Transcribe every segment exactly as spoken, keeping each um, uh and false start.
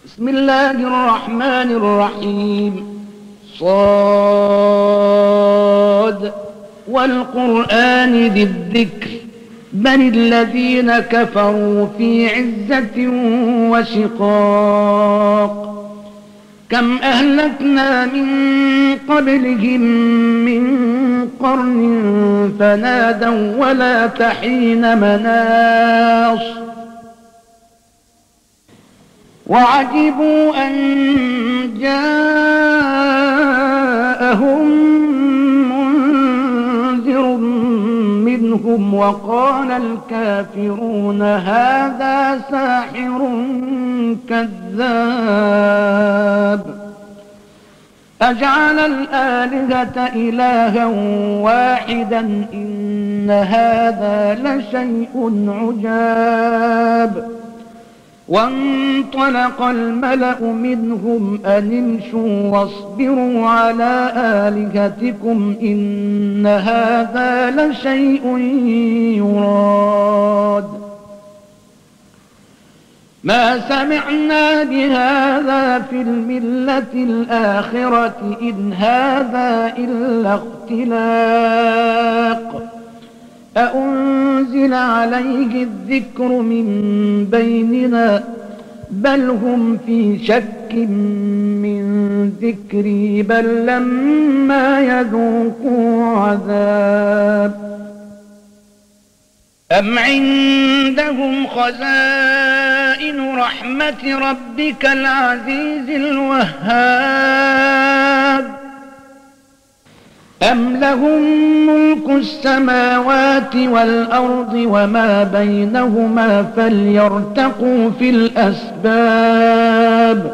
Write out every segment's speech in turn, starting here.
بسم الله الرحمن الرحيم. صاد والقرآن ذي الذكر بل الذين كفروا في عزة وشقاق. كم أهلكنا من قبلهم من قرن فنادوا ولا تحين مناص وعجبوا أن جاءهم منذر منهم وقال الكافرون هذا ساحر كذاب أجعل الآلهة إلها واحدا إن هذا لشيء عجاب. وانطلق الملأ منهم أن امشوا واصبروا على آلهتكم إن هذا لشيء يراد. ما سمعنا بهذا في الملة الآخرة إن هذا إلا اختلاق. أأنزل عليه الذكر من بيننا بل هم في شك من ذكري بل لما يذوقوا عذاب. أم عندهم خزائن رحمة ربك العزيز الوهاب أم لهم ملك السماوات والأرض وما بينهما فليرتقوا في الأسباب.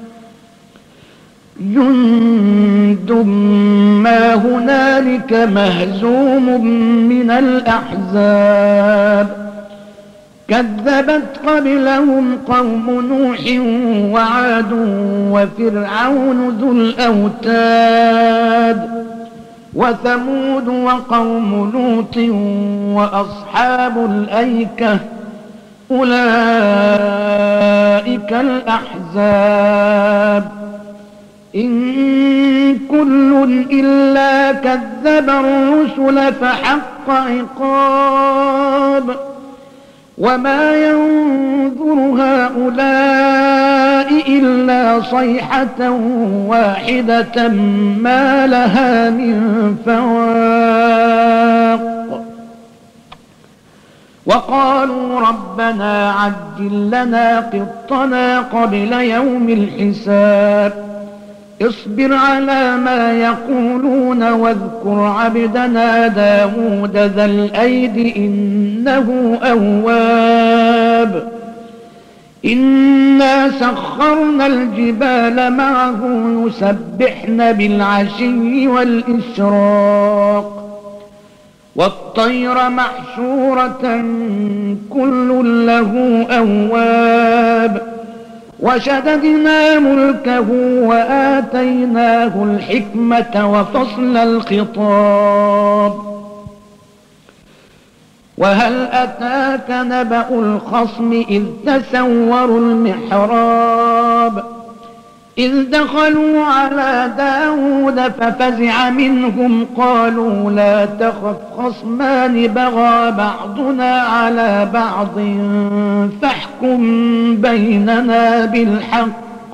جند ما هنالك مهزوم من الأحزاب. كذبت قبلهم قوم نوح وعاد وفرعون ذو الأوتاد وثمود وقوم لوط وأصحاب الأيكة أولئك الأحزاب. إن كل إلا كذب الرسل فحق عقاب. وما ينظر هؤلاء إلا صيحة واحدة ما لها من فواق. وقالوا ربنا عجل لنا قطنا قبل يوم الحساب. اصبر على ما يقولون واذكر عبدنا داود ذا الأيد إنه أواب. إنا سخرنا الجبال معه يسبحن بالعشي والإشراق والطير محشورة كل له أواب. وشددنا ملكه وآتيناه الحكمة وفصل الخطاب. وهل أتاك نبأ الخصم إذ تسوروا المحراب إذ دخلوا على داود ففزع منهم قالوا لا تخف خصمان بغى بعضنا على بعض فاحكم بيننا بالحق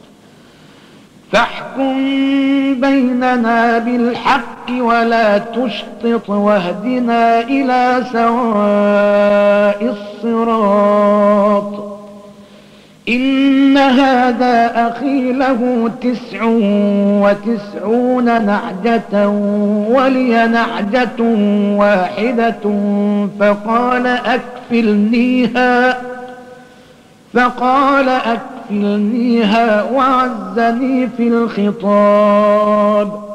فاحكم بيننا بالحق ولا تشطط واهدنا إلى سواء الصراط. إن هذا أخي له تسع وتسعون نعجة ولي نعجة واحدة فقال أكفلنيها فقال أكفلنيها وعزني في الخطاب.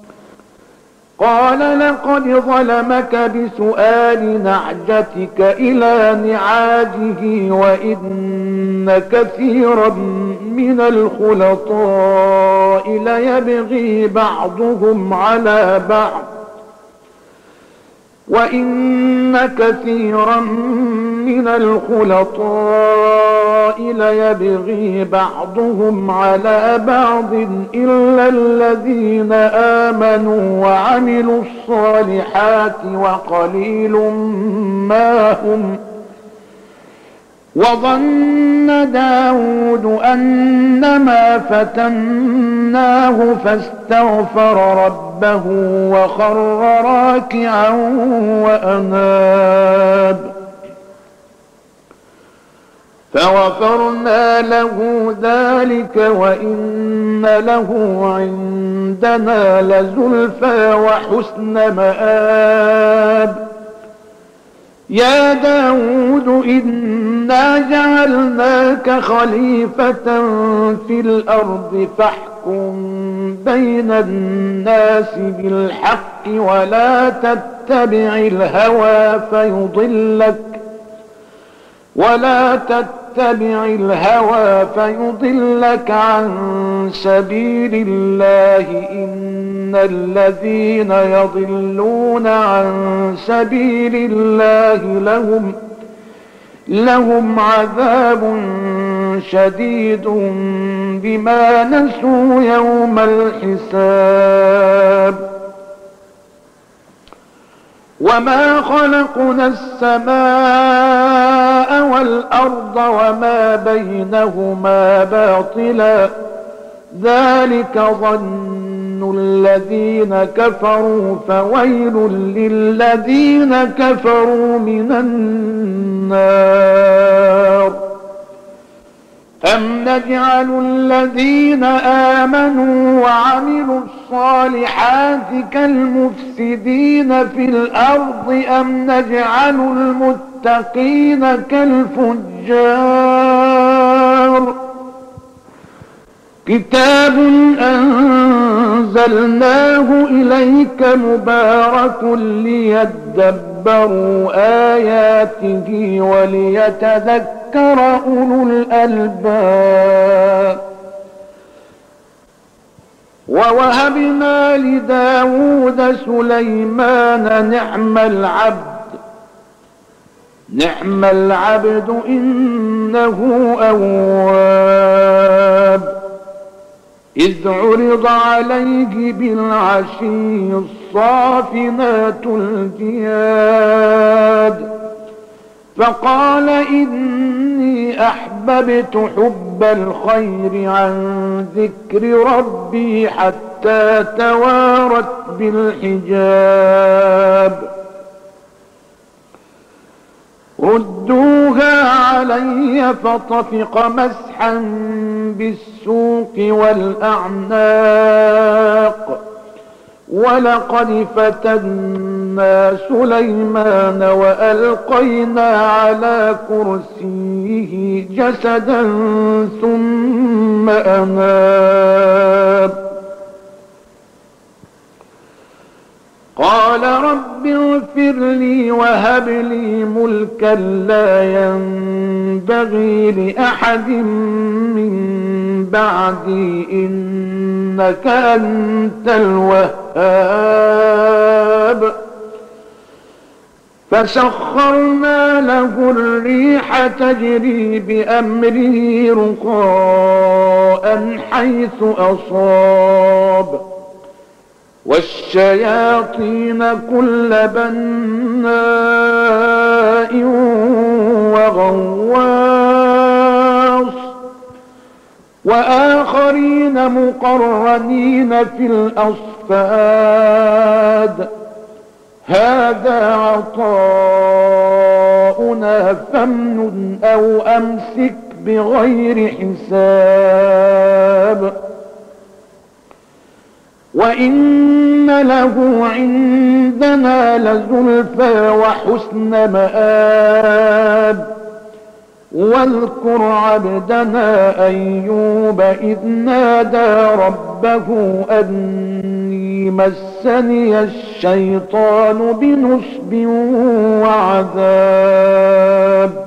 قال لقد ظلمك بسؤال نعجتك إلى نعاجه وإن كثيرا من الخلطاء ليبغي بعضهم على بعض وإن كثيرا من الخلطاء ليبغي بعضهم على بعض إلا الذين آمنوا وعملوا الصالحات وقليل ما هم. وظن داود أنما فتناه فاستغفر ربه وخر راكعا وأناب فغفرنا له ذلك وإن له عندنا لزلفى وحسن مآب. يا داود إنا جعلناك خليفة في الأرض فاحكم بين الناس بالحق ولا تتبع الهوى فيضلك ولا تتبع الهوى فيضلك عن سبيل الله. إن الذين يضلون عن سبيل الله لهم لهم عذاب شديد بما نسوا يوم الحساب. وما خلقنا السماء والأرض وما بينهما باطلا ذلك ظن الذين كفروا فويل للذين كفروا من النار. أم نجعل الذين آمنوا وعملوا الصالحات كالمفسدين في الأرض أم نجعل المتقين كالفجار. كتاب أنزلناه إليك مبارك ليدبروا آياته وليتذكر أولو الألباب. ووهبنا لداود سليمان نعم العبد نعم العبد إنه أواب. إذ عرض عليه بالعشي الصافنات الجياد فقال إني أحببت حب الخير عن ذكر ربي حتى توارت بالحجاب. ردوها علي فطفق مسحا بالسوق والأعناق. ولقد فتنا سليمان وألقينا على كرسيه جسدا ثم أناب. قال رب اغفر لي وهب لي ملكا لا ينبغي لأحد من بعدي إنك أنت الوهاب. فسخرنا له الريح تجري بأمره رخاء حيث أصاب والشياطين كل بناء وغواص وآخرين مقرنين في الأصفاد. هذا عطاؤنا فامنن أو أمسك بغير حساب. وإن له عندنا لزلفى وحسن مآب. واذكر عبدنا أيوب إذ نادى ربه أني مسني الشيطان بنصب وعذاب.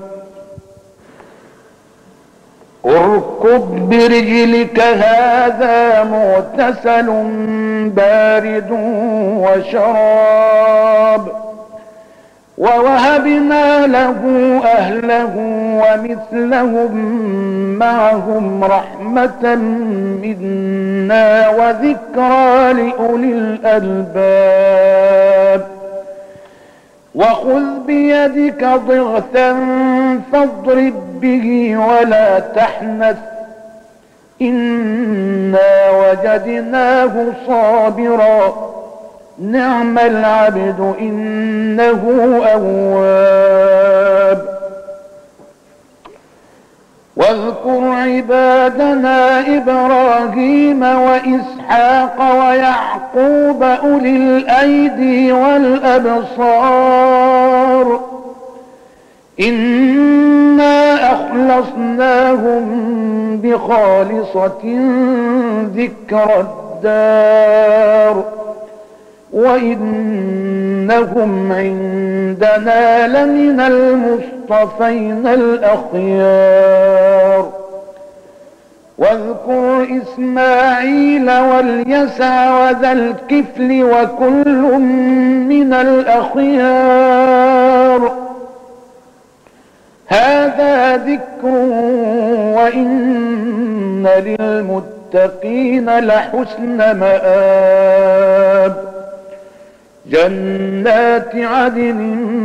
اركض برجلك هذا مغتسل بارد وشراب. ووهبنا له أهله ومثلهم معهم رحمة منا وذكرى لأولي الألباب وخذ بيدك ضغثا فاضرب به ولا تحنث إنا وجدناه صابرا نعم العبد إنه أواب واذكر عبادنا إبراهيم وإسحاق ويعقوب أولي الأيدي والأبصار إنا أخلصناهم بخالصة ذكر الدار وإنهم عندنا لمن المصطفين الأخيار واذكر إسماعيل واليسع وذا الكفل وكل من الأخيار هذا ذكر وإن للمتقين لحسن مآب جنات عدن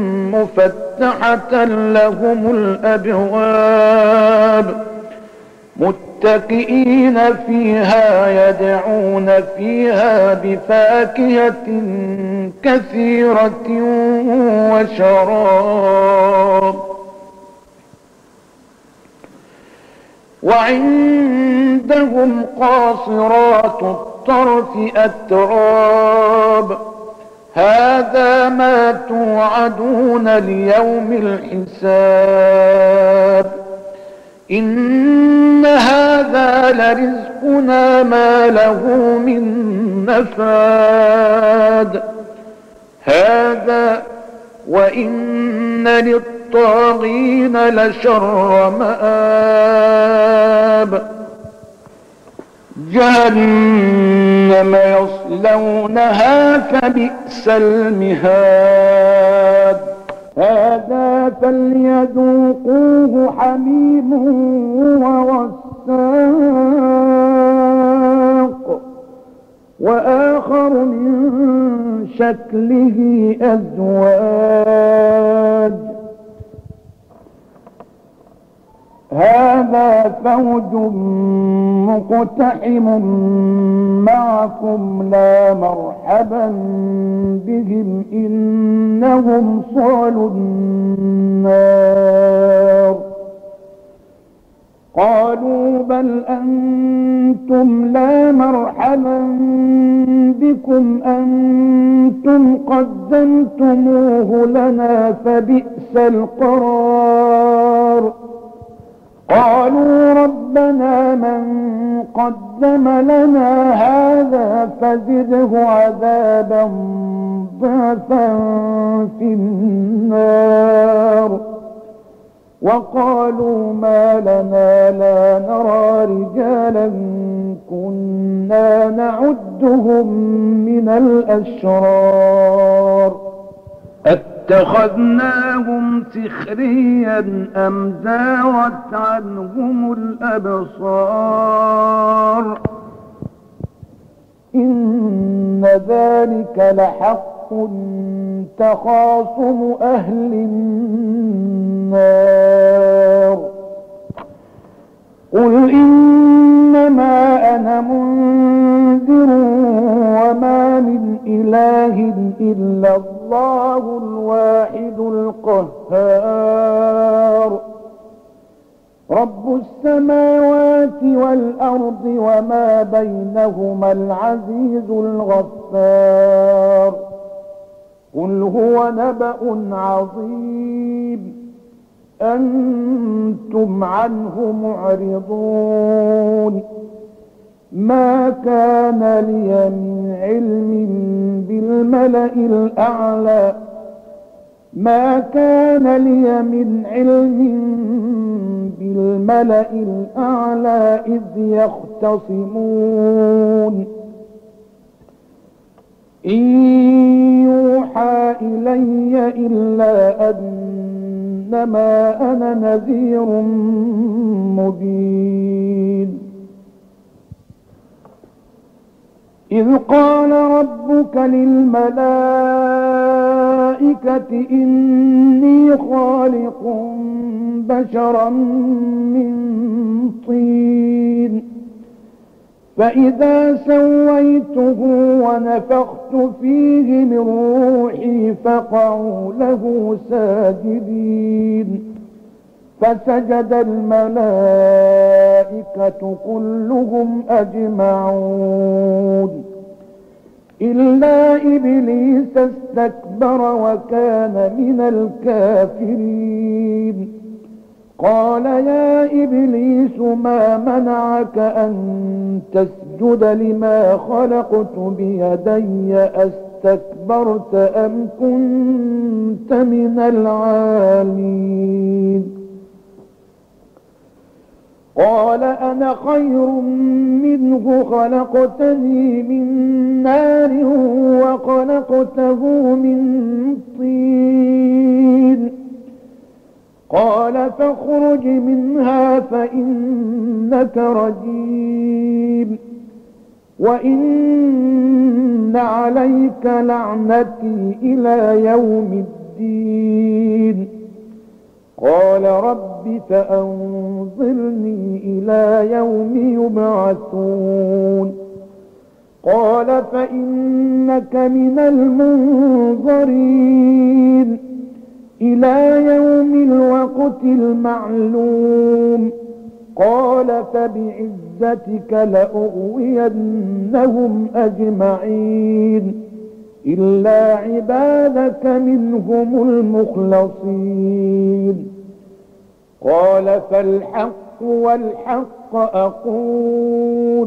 مفتحة لهم الأبواب متكئين فيها يدعون فيها بفاكهة كثيرة وشراب وعندهم قاصرات الطرف أتراب هذا ما توعدون ليوم الحساب إن هذا لرزقنا ما له من نفاد هذا وإن للطاغين لشر مآب جهنم يصلونها فبئس المهاد هذا فليذوقوه حميم وغساق وآخر من شكله أزواج هذا فوج مقتحم معكم لا مرحبا بهم إنهم صالوا النار قالوا بل أنتم لا مرحبا بكم أنتم قدمتموه لنا فبئس القرار قالوا ربنا من قدم لنا هذا فزده عذابا ضعفا في النار وقالوا ما لنا لا نرى رجالا كنا نعدهم من الأشرار اتخذناهم سخريا أم زاغت عنهم الأبصار إن ذلك لحق تخاصم أهل النار قل إنما أنا منذر وما من إله إلا الله الواحد القهار رب السماوات والأرض وما بينهما العزيز الغفار قل هو نبأ عظيم أنتم عنه معرضون ما كان لي من علم بالملأ الأعلى ما كان لي من علم بالملأ الأعلى إذ يختصمون إن يوحى يوحى إلي إلا أنما أنا نذير مبين. إذ قال ربك للملائكة إني خالق بشرا من طين فإذا سويته ونفخت فيه من روحي فقعوا له ساجدين. فسجد الملائكة كلهم أجمعون إلا إبليس استكبر وكان من الكافرين. قال يا إبليس ما منعك أن تسجد لما خلقت بيدي أستكبرت أم كنت من العالين؟ قال أنا خير منه خلقتني من نار وخلقته من طين. قال فاخرج منها فإنك رجيم وإن عليك لعنتي إلى يوم الدين. قال رب فأنظرني إلى يوم يبعثون. قال فإنك من المنظرين إلى يوم الوقت المعلوم. قال فبعزتك لأغوينهم أجمعين إلا عبادك منهم المخلصين. قال فالحق والحق أقول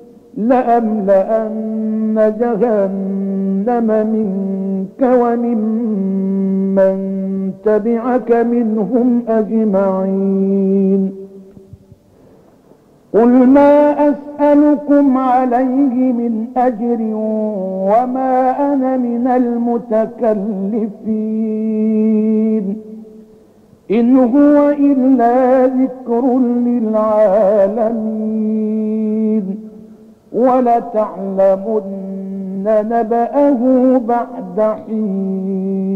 لأملأن جهنم منك وممن تبعك منهم أجمعين. قل ما أسألكم عليه من أجر وما أنا من المتكلفين إن هو إلا ذكر للعالمين ولتعلمن نبأه بعد حين.